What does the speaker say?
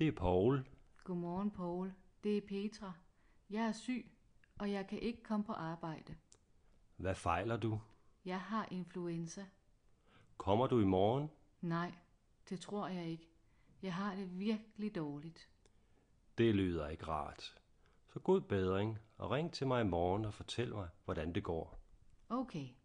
Det er Poul. Godmorgen, Poul. Det er Petra. Jeg er syg, og jeg kan ikke komme på arbejde. Hvad fejler du? Jeg har influenza. Kommer du i morgen? Nej, det tror jeg ikke. Jeg har det virkelig dårligt. Det lyder ikke rart. Så god bedring, og ring til mig i morgen og fortæl mig, hvordan det går. Okay.